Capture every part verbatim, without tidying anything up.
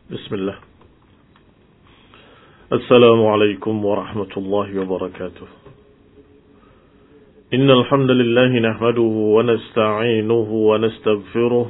بسم الله. السلام عليكم ورحمة الله وبركاته. إن الحمد لله نحمده ونستعينه ونستغفره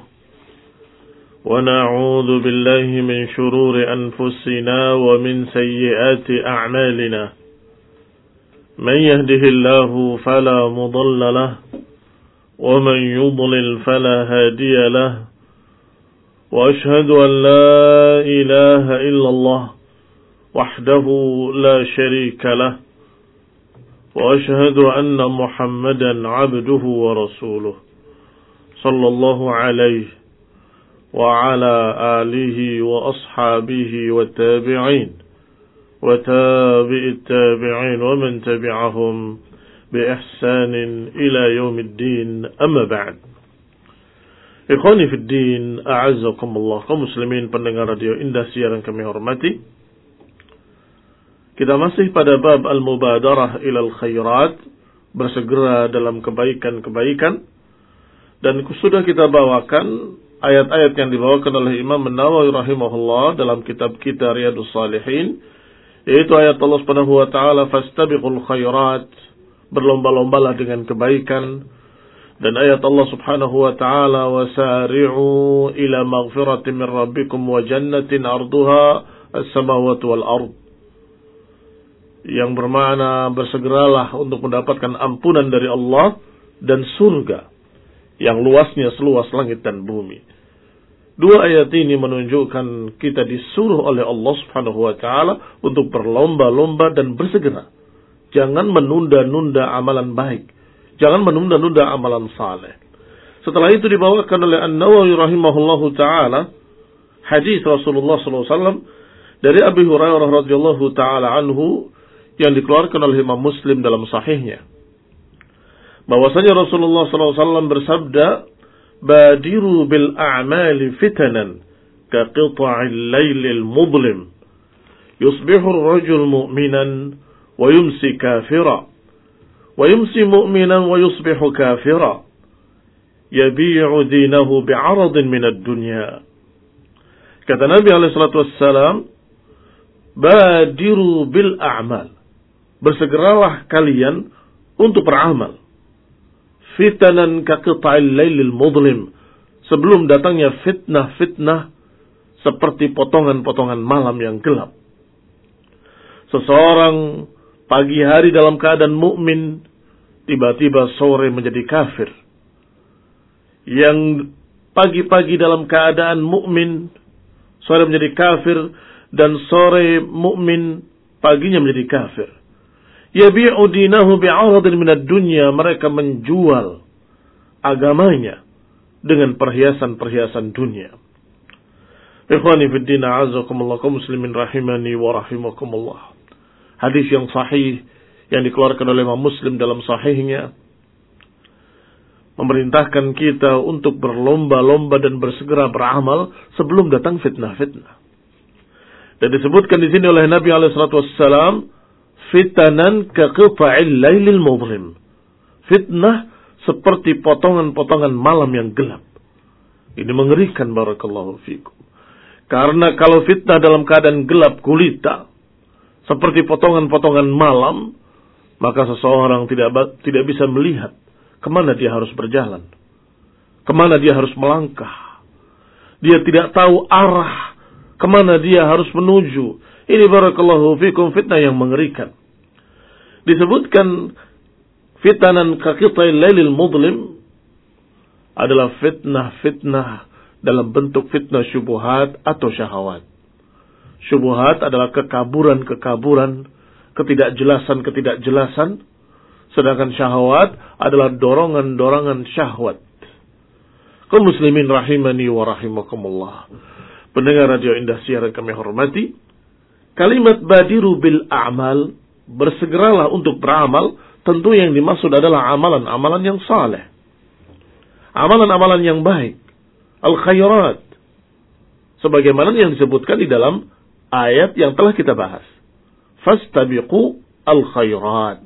ونعوذ بالله من شرور أنفسنا ومن سيئات أعمالنا. من يهده الله فلا مضل له ومن يضلل فلا هادي له. وأشهد أن لا إله إلا الله وحده لا شريك له. وأشهد أن محمدا عبده ورسوله صلى الله عليه وعلى آله وأصحابه والتابعين وتابع التابعين ومن تبعهم بإحسان إلى يوم الدين. أما بعد. Ikhwani fid din, a'azzakumullah, kaum muslimin pendengar radio Indah siaran kami hormati. Kita masih pada bab al-mubadarah ilal khairat, bersegera dalam kebaikan-kebaikan. Dan sudah kita bawakan ayat-ayat yang dibawakan oleh Imam An-Nawawi rahimahullah dalam kitab kita Riyadhus Shalihin, yaitu ayat Allah Subhanahu wa taala, fastabiqul khairat, berlomba-lombalah dengan kebaikan. Dan ayat Allah Subhanahu wa taala, wasari'u ila maghfiratin min rabbikum wa jannatin arduha as-samawati wal ard, yang bermakna bersegeralah untuk mendapatkan ampunan dari Allah dan surga yang luasnya seluas langit dan bumi. Dua ayat ini menunjukkan kita disuruh oleh Allah Subhanahu wa taala untuk berlomba-lomba dan bersegera. Jangan menunda-nunda amalan baik. Jangan menunda-nunda amalan saleh. Setelah itu dibawakan oleh An-Nawawi rahimahullahu ta'ala hadis Rasulullah sallallahu alaihi wasallam dari Abi Hurairah radhiyallahu ta'ala anhu yang dikeluarkan oleh Imam Muslim dalam sahihnya. Bahwasanya Rasulullah sallallahu alaihi wasallam bersabda, badiru bil a'mali fitanan ka qita'il laylil mudlim yusbihu ar-rajul mu'minan wa yumsi kafira ويمسي مؤمنا ويصبح كافرا يبيع دينه بعرض من الدنيا. Kata Nabi alaihi salatu wassalam, badiru bil a'mal, bersegeralah kalian untuk beramal. Fitanan ka qita'il lailil mudlim, sebelum datangnya fitnah-fitnah seperti potongan-potongan malam yang gelap. Seseorang pagi hari dalam keadaan mukmin, tiba-tiba sore menjadi kafir. Yang pagi-pagi dalam keadaan mukmin, sore menjadi kafir, dan sore mukmin, paginya menjadi kafir. Yabi'u dinahu bi'aradin minad dunya, mereka menjual agamanya dengan perhiasan-perhiasan dunia. Ikhwani fid din, a'azzakumullah, kaum muslimin rahimani wa rahimakumullah. Hadis yang sahih yang dikeluarkan oleh Imam Muslim dalam sahihnya memerintahkan kita untuk berlomba-lomba dan bersegera beramal sebelum datang fitnah-fitnah. Dan disebutkan di sini oleh Nabi alaihi salatu wassalam, fitanan ka qita'il lailil mudlim, fitnah seperti potongan-potongan malam yang gelap. Ini mengerikan, barakallahu fikum. Karena kalau fitnah dalam keadaan gelap gulita seperti potongan-potongan malam, maka seseorang tidak tidak bisa melihat kemana dia harus berjalan, kemana dia harus melangkah. Dia tidak tahu arah kemana dia harus menuju. Ini barakallahu fikum fitnah yang mengerikan. Disebutkan fitanan ka qita'il lailil mudlim adalah fitnah-fitnah dalam bentuk fitnah syubhat atau syahwat. Syubhat adalah kekaburan-kekaburan, ketidakjelasan-ketidakjelasan, sedangkan syahwat adalah dorongan-dorongan syahwat. Kaum muslimin rahimani wa rahimakumullah, pendengar radio Indah siaran kami hormati, kalimat badiru bil a'mal, bersegeralah untuk beramal, tentu yang dimaksud adalah amalan-amalan yang saleh, amalan-amalan yang baik, al-khairat, sebagaimana yang disebutkan di dalam ayat yang telah kita bahas. Fastabiqu al-khairat,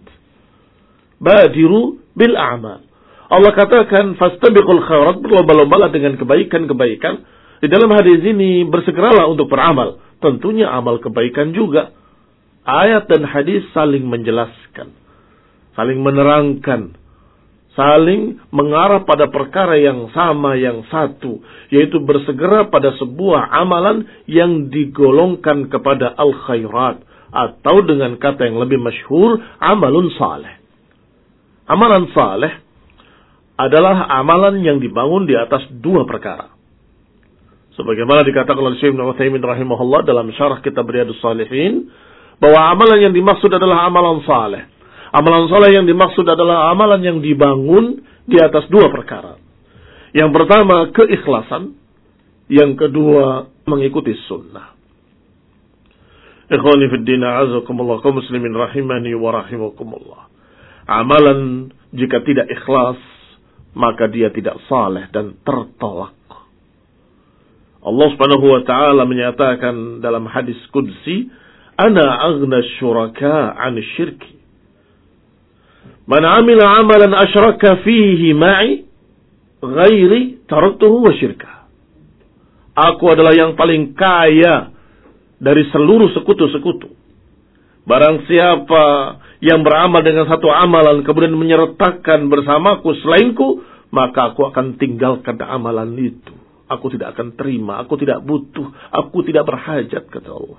badiru bil a'mal. Allah katakan fastabiqul khairat, berlomba-lombalah dengan kebaikan-kebaikan. Di dalam hadis ini bersegeralah untuk beramal. Tentunya amal kebaikan juga. Ayat dan hadis saling menjelaskan, saling menerangkan, saling mengarah pada perkara yang sama, yang satu, yaitu bersegera pada sebuah amalan yang digolongkan kepada al-khairat, atau dengan kata yang lebih masyhur, amalun saleh. Amalan saleh adalah amalan yang dibangun di atas dua perkara. Sebagaimana dikatakan oleh Syekh Ibnu Utsaimin rahimahullah dalam syarah kitab Riyadhus Shalihin, bahwa amalan yang dimaksud adalah amalan saleh. Amalan saleh yang dimaksud adalah amalan yang dibangun di atas dua perkara. Yang pertama, keikhlasan. Yang kedua, mengikuti sunnah. Ikhwani fid din, a'azakumullah, kaum muslimin rahimani wa rahimakumullah. Amalan jika tidak ikhlas, maka dia tidak saleh dan tertolak. Allah Subhanahu wa taala menyatakan dalam hadis qudsi, "Ana aghna syuraka 'an syirki. Man 'amila 'amalan asyraka fihi ma'i ghairi taraktuhu wa syirka." Aku adalah yang paling kaya dari seluruh sekutu-sekutu. Barang siapa yang beramal dengan satu amalan kemudian menyertakan bersamaku selainku, maka aku akan tinggalkan amalan itu. Aku tidak akan terima, aku tidak butuh, aku tidak berhajat, kata Allah.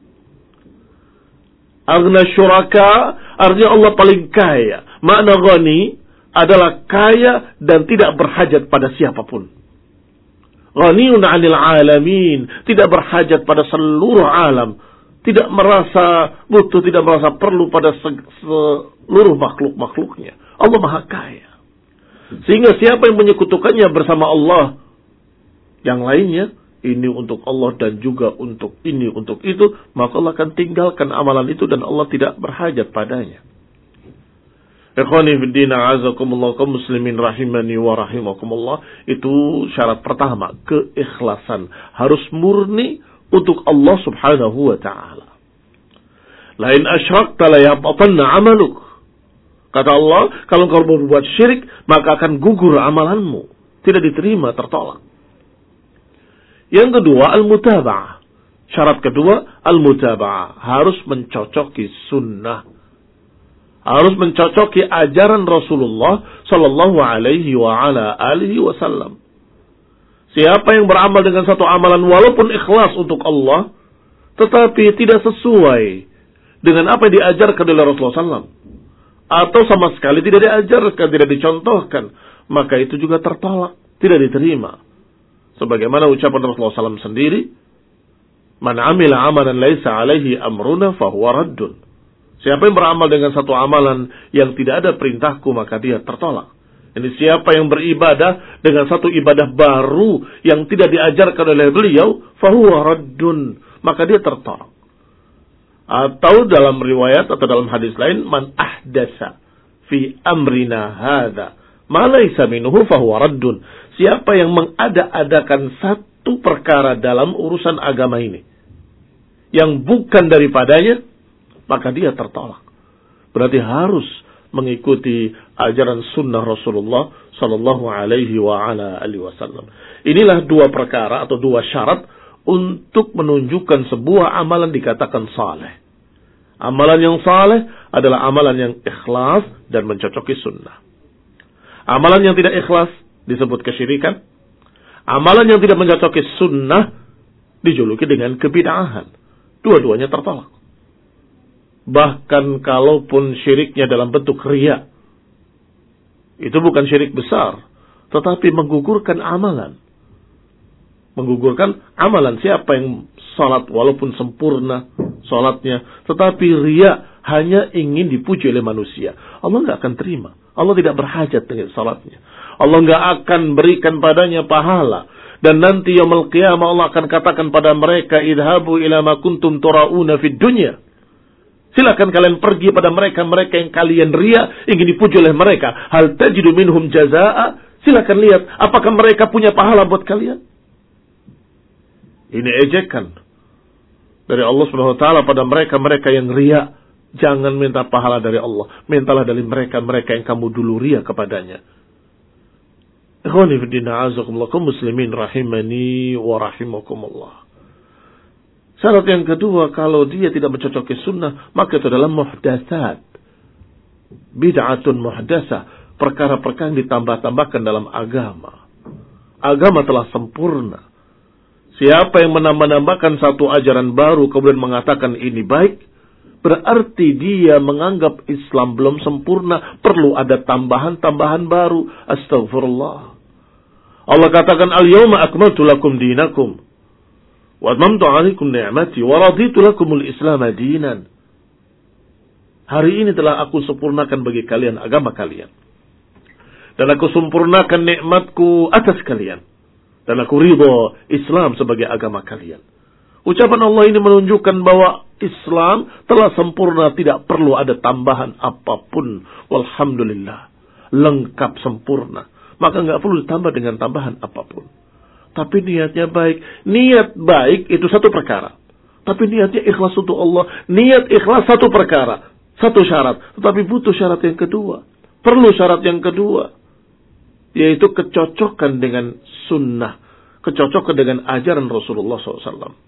Aghna syuraka, artinya Allah paling kaya. Makna ghani adalah kaya dan tidak berhajat pada siapapun. Ghaniun 'anil 'alamin, tidak berhajat pada seluruh alam, tidak merasa butuh, tidak merasa perlu pada seluruh makhluk-makhluknya. Allah Maha Kaya. Sehingga siapa yang menyekutukannya bersama Allah, yang lainnya, ini untuk Allah dan juga untuk ini, untuk itu, maka Allah akan tinggalkan amalan itu dan Allah tidak berhajat padanya. Ikhwani fiddin, a'azakumullah, kaum muslimin rahimani wa rahimakumullah. Itu syarat pertama, keikhlasan. Harus murni untuk Allah subhanahu wa ta'ala. Lain asyrakta la yahbatanna amaluk. Kata Allah, kalau kau berbuat syirik, maka akan gugur amalanmu. Tidak diterima, tertolak. Yang kedua, al-mutaba'ah. Syarat kedua, al-mutaba'ah. Harus mencocoki sunnah. Harus mencocoki ajaran Rasulullah sallallahu alaihi wa ala alihi wasallam. Siapa yang beramal dengan satu amalan walaupun ikhlas untuk Allah, tetapi tidak sesuai dengan apa yang diajarkan oleh Rasulullah sallallahu alaihi wasallam, atau sama sekali tidak diajarkan, tidak dicontohkan, maka itu juga tertolak, tidak diterima. Sebagaimana ucapan Rasulullah sallallahu alaihi wasallam sendiri, "Man amila amalan laisa alaihi amruna fahuwa raddun." Siapa yang beramal dengan satu amalan yang tidak ada perintahku, maka dia tertolak. Ini siapa yang beribadah dengan satu ibadah baru yang tidak diajarkan oleh beliau, fahuwa raddun, maka dia tertolak. Atau dalam riwayat atau dalam hadis lain, "Man ahdasa fi amrina hadza ma laysa minhu fahuwa raddun." Siapa yang mengada-adakan satu perkara dalam urusan agama ini yang bukan daripadanya, maka dia tertolak. Berarti harus mengikuti ajaran sunnah Rasulullah sallallahu alaihi wa ala alihi wasallam. Inilah dua perkara atau dua syarat untuk menunjukkan sebuah amalan dikatakan saleh. Amalan yang saleh adalah amalan yang ikhlas dan mencocoki sunnah. Amalan yang tidak ikhlas disebut kesyirikan. Amalan yang tidak mencocoki sunnah dijuluki dengan kebid'ahan. Dua-duanya tertolak. Bahkan kalaupun syiriknya dalam bentuk riya, itu bukan syirik besar, tetapi menggugurkan amalan. Menggugurkan amalan. Siapa yang salat walaupun sempurna salatnya, tetapi riya hanya ingin dipuji oleh manusia, Allah nggak akan terima. Allah tidak berhajat dengan salatnya. Allah nggak akan berikan padanya pahala. Dan nanti yaumul qiyamah Allah akan katakan pada mereka, idhabu ila ma kuntum turauna fid dunya. Silakan kalian pergi pada mereka-mereka yang kalian ria, ingin dipuji oleh mereka. Hal tajidu minhum jazaa'a. Silakan lihat, apakah mereka punya pahala buat kalian? Ini ejekan dari Allah Subhanahu wa taala pada mereka-mereka yang ria. Jangan minta pahala dari Allah, mintalah dari mereka-mereka yang kamu dulu ria kepadanya. Ikhwani fi din, a'azakumullah, kaum muslimin rahimani wa rahimakumullah. Syarat yang kedua, kalau dia tidak mencocoki sunnah, maka itu adalah muhdatsat. Bid'atun muhdatsah, perkara-perkara yang ditambah-tambahkan dalam agama. Agama telah sempurna. Siapa yang menambah-nambahkan satu ajaran baru kemudian mengatakan ini baik, berarti dia menganggap Islam belum sempurna, perlu ada tambahan-tambahan baru. Astaghfirullah. Allah katakan, al-yawma akmaltu lakum dinakum wa atmamtu 'alaikum ni'mati wa raditu lakumul Islam dinan. Hari ini telah aku sempurnakan bagi kalian agama kalian, dan aku sempurnakan nikmatku atas kalian, dan aku ridha Islam sebagai agama kalian. Ucapan Allah ini menunjukkan bahwa Islam telah sempurna, tidak perlu ada tambahan apapun. Walhamdulillah, lengkap sempurna. Maka nggak perlu ditambah dengan tambahan apapun. Tapi niatnya baik. Niat baik itu satu perkara. Tapi niatnya ikhlas untuk Allah. Niat ikhlas satu perkara, satu syarat. Tetapi butuh syarat yang kedua. Perlu syarat yang kedua, yaitu kecocokan dengan sunnah, kecocokan dengan ajaran Rasulullah shallallahu alaihi wasallam.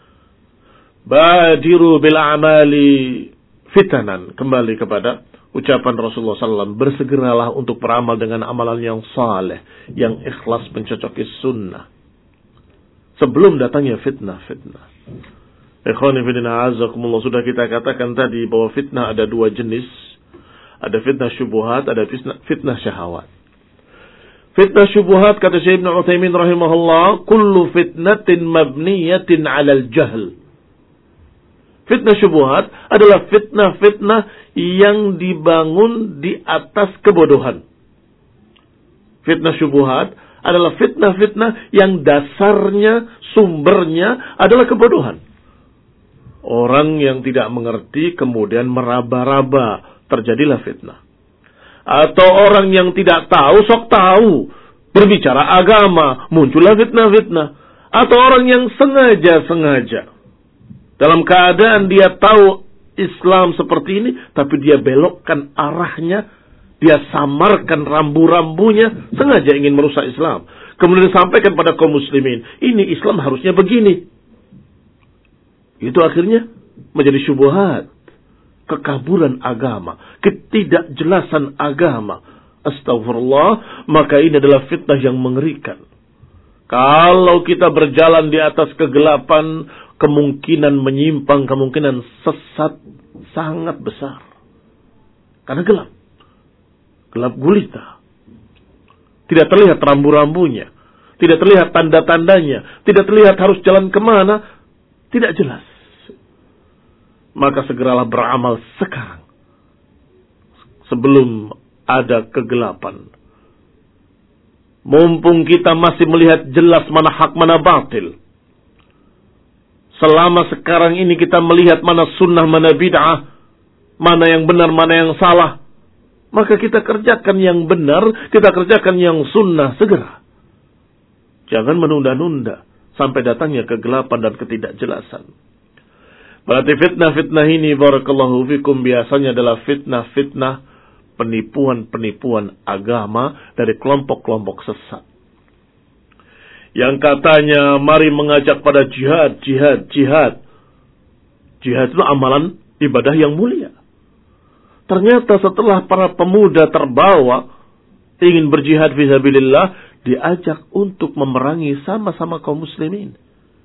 Badiru bil a'mali fitanan. Kembali kepada ucapan Rasulullah shallallahu alaihi wasallam. Bersegeralah untuk beramal dengan amalan yang saleh, yang ikhlas mencocoki sunnah, sebelum datangnya fitnah-fitnah. Ikhwani fillah, azakumullah. Sudah kita katakan tadi bahwa fitnah ada dua jenis. Ada fitnah syubuhat, ada fitnah, fitnah syahawat. Fitnah syubuhat, kata Syekh Ibnu Utsaimin rahimahullah, kullu fitnatin mabniyatin 'alal jahl. Fitnah syubuhat adalah fitnah-fitnah yang dibangun di atas kebodohan. Fitnah syubuhat adalah fitnah-fitnah yang dasarnya, sumbernya adalah kebodohan. Orang yang tidak mengerti kemudian meraba-raba, terjadilah fitnah. Atau orang yang tidak tahu, sok tahu, berbicara agama, muncullah fitnah-fitnah. Atau orang yang sengaja-sengaja, dalam keadaan dia tahu Islam seperti ini, tapi dia belokkan arahnya, dia samarkan rambu-rambunya, sengaja ingin merusak Islam. Kemudian disampaikan pada kaum muslimin, ini Islam harusnya begini. Itu akhirnya menjadi syubhat, kekaburan agama, ketidakjelasan agama. Astagfirullah, maka ini adalah fitnah yang mengerikan. Kalau kita berjalan di atas kegelapan, kemungkinan menyimpang, kemungkinan sesat sangat besar. Karena gelap. Gelap gulita. Tidak terlihat rambu-rambunya. Tidak terlihat tanda-tandanya. Tidak terlihat harus jalan kemana. Tidak jelas. Maka segeralah beramal sekarang, sebelum ada kegelapan. Mumpung kita masih melihat jelas mana hak, mana batil. Selama sekarang ini kita melihat mana sunnah, mana bid'ah, mana yang benar, mana yang salah, maka kita kerjakan yang benar, kita kerjakan yang sunnah segera. Jangan menunda-nunda sampai datangnya kegelapan dan ketidakjelasan. Berarti fitnah-fitnah ini, barakallahu fikum, biasanya adalah fitnah-fitnah penipuan-penipuan agama dari kelompok-kelompok sesat. Yang katanya mari mengajak pada jihad, jihad, jihad. Jihad itu amalan ibadah yang mulia. Ternyata setelah para pemuda terbawa ingin berjihad fisabilillah, diajak untuk memerangi sama-sama kaum muslimin.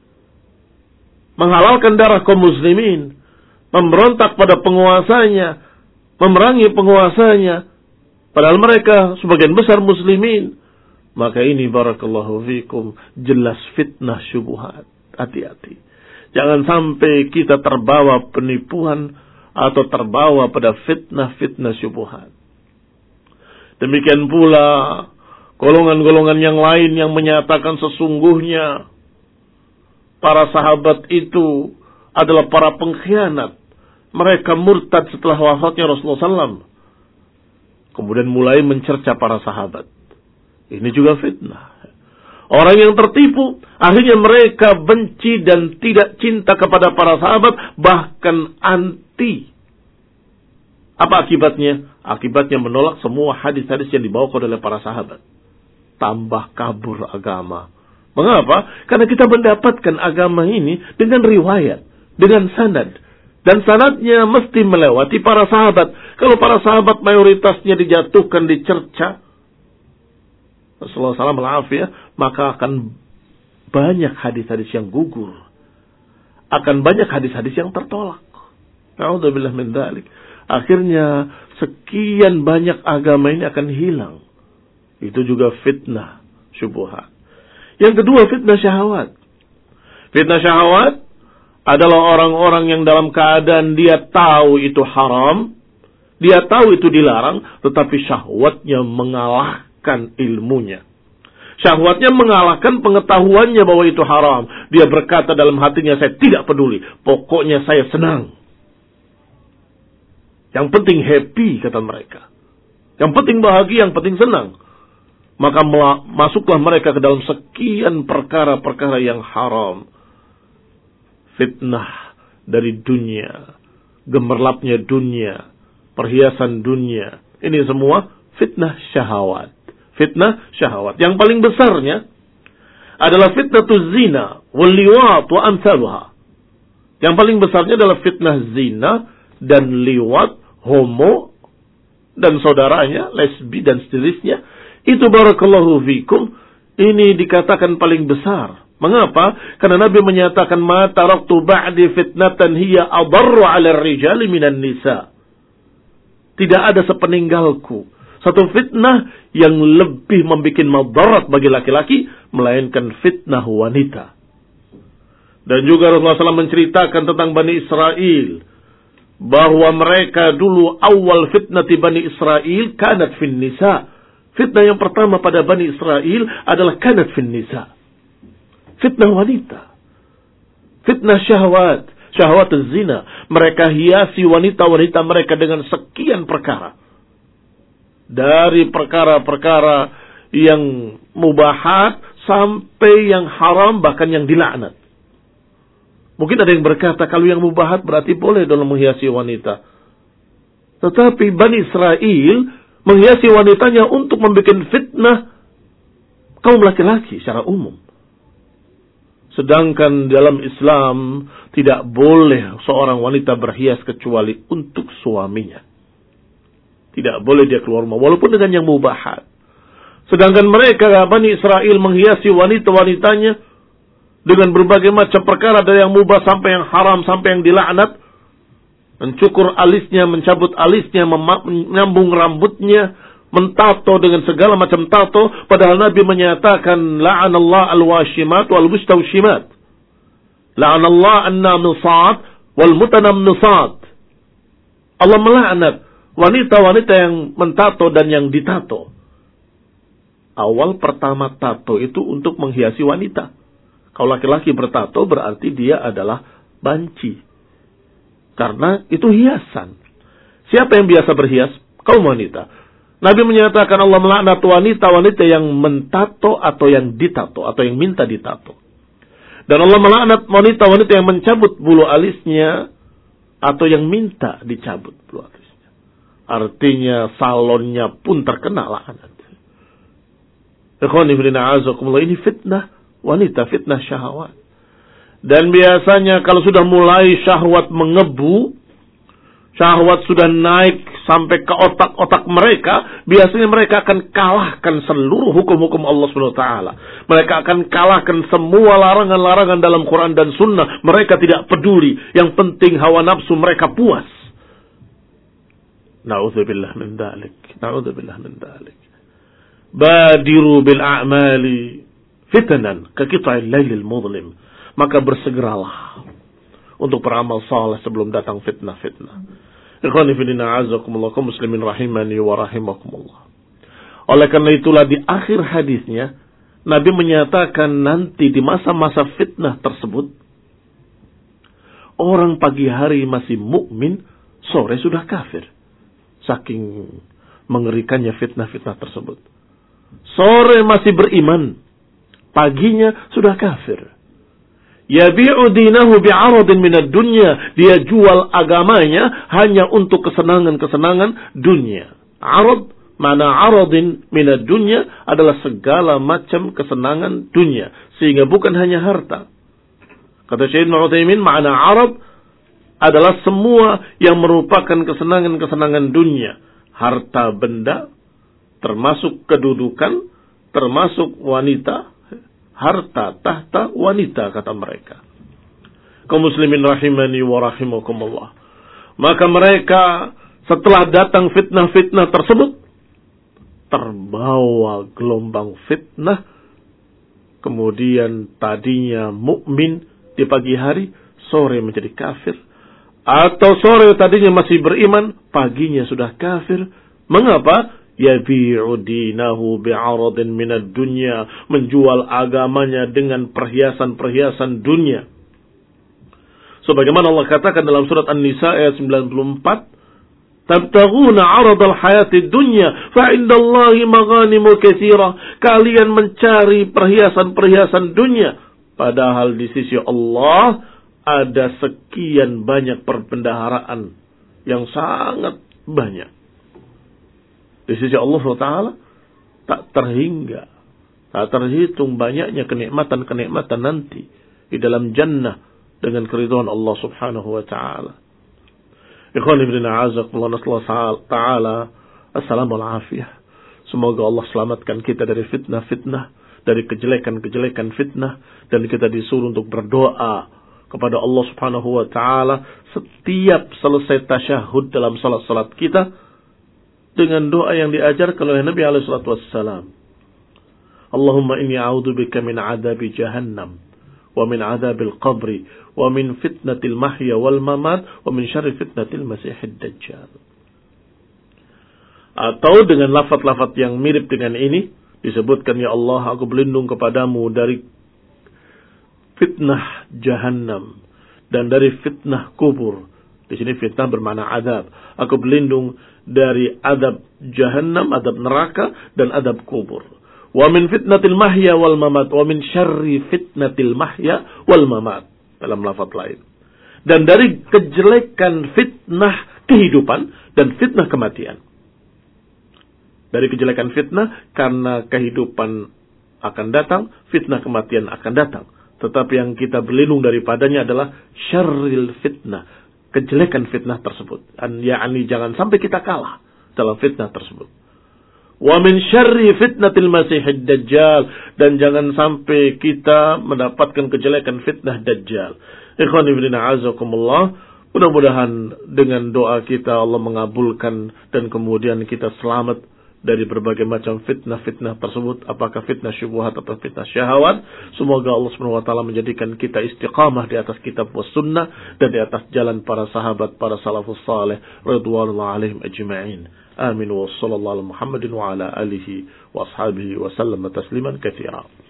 Menghalalkan darah kaum muslimin, memberontak pada penguasanya, memerangi penguasanya, padahal mereka sebagian besar muslimin. Maka ini barakallahu fikum jelas fitnah syubhat. Hati-hati. Jangan sampai kita terbawa penipuan atau terbawa pada fitnah-fitnah syubhat. Demikian pula golongan-golongan yang lain yang menyatakan sesungguhnya para sahabat itu adalah para pengkhianat. Mereka murtad setelah wafatnya Rasulullah shallallahu alaihi wasallam. Kemudian mulai mencerca para sahabat. Ini juga fitnah. Orang yang tertipu, akhirnya mereka benci dan tidak cinta kepada para sahabat, bahkan anti. Apa akibatnya? Akibatnya menolak semua hadis-hadis yang dibawakan oleh para sahabat. tambah kabur agama. Mengapa? Karena kita mendapatkan agama ini dengan riwayat, dengan sanad. Dan sanadnya mesti melewati para sahabat. Kalau para sahabat mayoritasnya dijatuhkan, dicerca, Rasulullah shallallahu alaihi wasallam, maka akan banyak hadis-hadis yang gugur. Akan banyak hadis-hadis yang tertolak. Na'udzubillah min dzalik. Akhirnya sekian banyak agama ini akan hilang. Itu juga fitnah, syubhat. Yang kedua, fitnah syahwat. Fitnah syahwat adalah orang-orang yang dalam keadaan dia tahu itu haram, dia tahu itu dilarang, tetapi syahwatnya mengalahkan ilmunya. Syahwatnya mengalahkan pengetahuannya bahwa itu haram. Dia berkata dalam hatinya, saya tidak peduli, pokoknya saya senang. Yang penting happy, kata mereka. Yang penting bahagia, yang penting senang. Maka masuklah mereka ke dalam sekian perkara-perkara yang haram. Fitnah dari dunia, gemerlapnya dunia, perhiasan dunia. Ini semua fitnah syahwat. Fitnah syahwat. Yang paling besarnya adalah fitnah zina, wal liwat wa amsaluha. Yang paling besarnya adalah fitnah zina dan liwat, homo dan saudaranya, lesbi dan seterusnya. Itu barakallahu fikum, ini dikatakan paling besar. Mengapa? Karena Nabi menyatakan, ma taraktu ba'di fitnatan hiya adarru 'ala ar-rijali minan nisa. Tidak ada sepeninggalku satu fitnah yang lebih membuat madarat bagi laki-laki melainkan fitnah wanita. Dan juga Rasulullah shallallahu alaihi wasallam menceritakan tentang Bani Israel bahwa mereka dulu awal fitnati Bani Israel kanat fin nisa. Fitnah yang pertama pada Bani Israel adalah kanat fin nisa. Fitnah wanita. Fitnah syahwat. Syahwat zina. Mereka hiasi wanita-wanita mereka dengan sekian perkara. Dari perkara-perkara yang mubahat sampai yang haram, bahkan yang dilaknat. Mungkin ada yang berkata, kalau yang mubahat berarti boleh dalam menghiasi wanita. Tetapi Bani Israel menghiasi wanitanya untuk membuat fitnah kaum laki-laki secara umum. Sedangkan dalam Islam tidak boleh seorang wanita berhias kecuali untuk suaminya. Tidak boleh dia keluar rumah walaupun dengan yang mubahat. Sedangkan mereka Bani Israel menghiasi wanita-wanitanya dengan berbagai macam perkara, dari yang mubah sampai yang haram, sampai yang dilaknat. Mencukur alisnya, mencabut alisnya, menyambung rambutnya, mentato dengan segala macam tato, padahal Nabi menyatakan la'anallah al-washimat wal mustawshimat, la'anallah an-namisat wal mutanammisat. Allah melaknat wanita-wanita yang mentato dan yang ditato. Awal pertama tato itu untuk menghiasi wanita. Kalau laki-laki bertato berarti dia adalah banci, karena itu hiasan. Siapa yang biasa berhias? Kaum wanita. Nabi menyatakan Allah melaknat wanita-wanita yang mentato atau yang ditato, atau yang minta ditato. Dan Allah melaknat wanita-wanita yang mencabut bulu alisnya atau yang minta dicabut bulu alisnya. Artinya salonnya pun terkena laknat. Ikhwani fillah, azakumullah, ini fitnah wanita, fitnah syahwat. Dan biasanya kalau sudah mulai syahwat mengebu, syahwat sudah naik sampai ke otak-otak mereka, biasanya mereka akan kalahkan seluruh hukum-hukum Allah subhanahu wa taala. Mereka akan kalahkan semua larangan-larangan dalam Quran dan Sunnah. Mereka tidak peduli. Yang penting hawa nafsu mereka puas. Na'udzubillah min dzalik. Na'udzubillah min dzalik. Badiru bil a'mali fitanan ka qita'il lailil mudlim. Maka bersegeralah untuk beramal saleh sebelum datang fitnah-fitnah. Ikhwani fillah, a'azakumullah, kaum muslimin rahimani wa rahimakumullah. Oleh karena itulah di akhir hadisnya Nabi menyatakan nanti di masa-masa fitnah tersebut, orang pagi hari masih mukmin, sore sudah kafir. Saking mengerikannya fitnah-fitnah tersebut. Sore masih beriman, paginya sudah kafir. Yabi'u dinahu bi'aradin minad dunya. Dia jual agamanya hanya untuk kesenangan-kesenangan dunia. Arad Mana aradin minad dunya adalah segala macam kesenangan dunia. Sehingga bukan hanya harta. Kata Syekh Ibnu Utsaimin, makna arad adalah semua yang merupakan kesenangan-kesenangan dunia. Harta benda, termasuk kedudukan, termasuk wanita, harta, tahta, wanita, kata mereka. Kaum muslimin rahimani wa rahimakumullah. Maka mereka setelah datang fitnah-fitnah tersebut, terbawa gelombang fitnah, kemudian tadinya mukmin di pagi hari, sore menjadi kafir. Atau sore tadinya masih beriman, paginya sudah kafir. Mengapa? Yabi'u dinahu bi'aradin minad dunya. Menjual agamanya dengan perhiasan-perhiasan dunia. Sebagaimana Allah katakan dalam surat An-Nisa ayat sembilan puluh empat, tabtaghuna 'aradal hayatid dunya fa indallahi maghanimu katsira. Kalian mencari perhiasan-perhiasan dunia, padahal di sisi Allah ada sekian banyak perbendaharaan yang sangat banyak. Di sisi Allah subhanahu wa taala tak terhingga, tak terhitung banyaknya kenikmatan-kenikmatan nanti di dalam jannah dengan keridhaan Allah subhanahu wa ta'ala. Ikhwan ibn a'azakumullah nasallahu ta'ala assalamu alafiyah. Semoga Allah selamatkan kita dari fitnah-fitnah, dari kejelekan-kejelekan fitnah, dan kita disuruh untuk berdoa kepada Allah subhanahu wa ta'ala setiap selesai tasyahud dalam salat-salat kita dengan doa yang diajarkan oleh Nabi alaihi salatu wassalam. Allahumma inni a'udzubika min 'adzabi jahannam wa min 'adzabil qabri wa min fitnatil mahya wal mamat wa min syarri fitnatil masiihid dajjal. Atau dengan lafaz-lafaz yang mirip dengan ini disebutkan, ya Allah, aku berlindung kepadamu dari fitnah jahannam dan dari fitnah kubur. Di sini fitnah bermakna azab. Aku berlindung dari azab jahannam, azab neraka, dan azab kubur. Wa min fitnatil mahya wal mamat wa min syarri fitnatil mahya wal mamat, dalam lafaz lain. Dan dari kejelekan fitnah kehidupan dan fitnah kematian. Dari kejelekan fitnah karena kehidupan akan datang, fitnah kematian akan datang. Tetapi yang kita berlindung daripadanya adalah syarril fitnah, kejelekan fitnah tersebut. Yakni jangan sampai kita kalah dalam fitnah tersebut. Wa min syarri fitnatil masiihid dajjal, dan jangan sampai kita mendapatkan kejelekan fitnah dajjal. Ikhwan ibn a'azakumullah, mudah-mudahan dengan doa kita Allah mengabulkan dan kemudian kita selamat dari berbagai macam fitnah-fitnah tersebut, apakah fitnah syubhat atau fitnah syahwat. Semoga Allah subhanahu wa taala menjadikan kita istiqamah di atas kitab was sunnah dan di atas jalan para sahabat, para salafus saleh radhiyallahu alaihim ajma'in. Amin wa sallallahu ala Muhammadin wa ala alihi wa ashabihi wa sallam tasliman katsira.